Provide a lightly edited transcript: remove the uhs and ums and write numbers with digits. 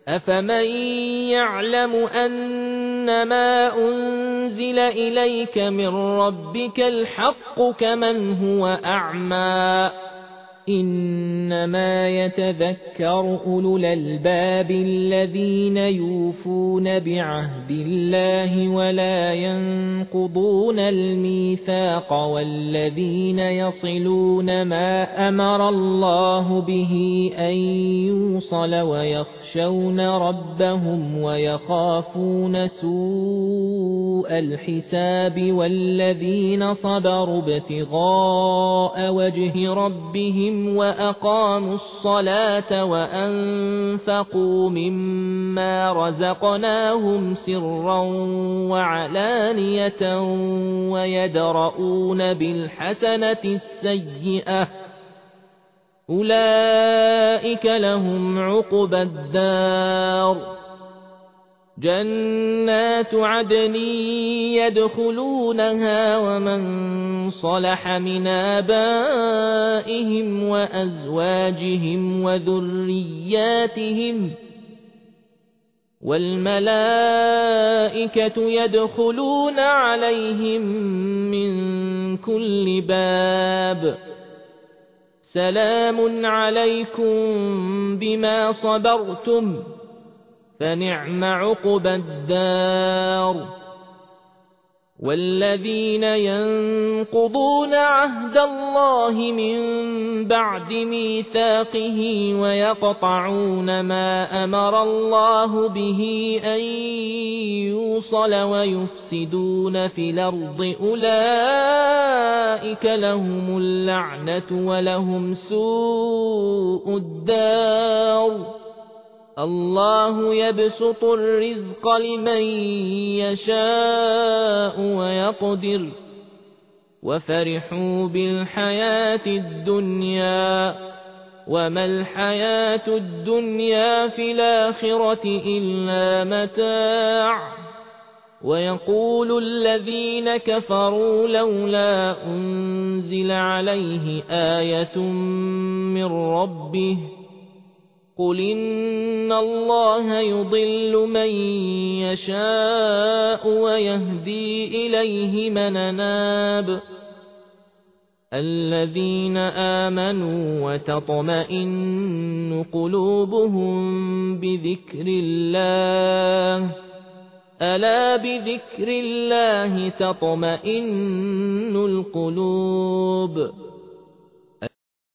أفمن يعلم أنما أنزل إليك من ربك الحق كمن هو أعمى إنما يتذكر أولو الألباب الذين يوفون بعهد الله ولا ينقضون الميثاق والذين يصلون ما أمر الله به أن يوصل ويخشون ربهم ويخافون سوء الحساب والذين صبروا ابتغاء وجه ربهم وأقاموا الصلاة وأنفقوا مما رزقناهم سرا وعلانية ويدرؤون بالحسنة السيئة أولئك لهم عقبى الدار جنات عدن يدخلونها ومن صلح من آبائهم وأزواجهم وذرياتهم والملائكة يدخلون عليهم من كل باب سلام عليكم بما صبرتم فنعم عقبى الدار والذين ينقضون عهد الله من بعد ميثاقه ويقطعون ما أمر الله به أن يوصل ويفسدون في الأرض أولئك لهم اللعنة ولهم سوء الدار الله يبسط الرزق لمن يشاء ويقدر وفرحوا بالحياة الدنيا وما الحياة الدنيا في الآخرة إلا متاع ويقول الذين كفروا لولا أنزل عليه آية من ربه قل إن الله يضل من يشاء ويهدي إليه من أناب الذين آمنوا وتطمئن قلوبهم بذكر الله ألا بذكر الله تطمئن القلوب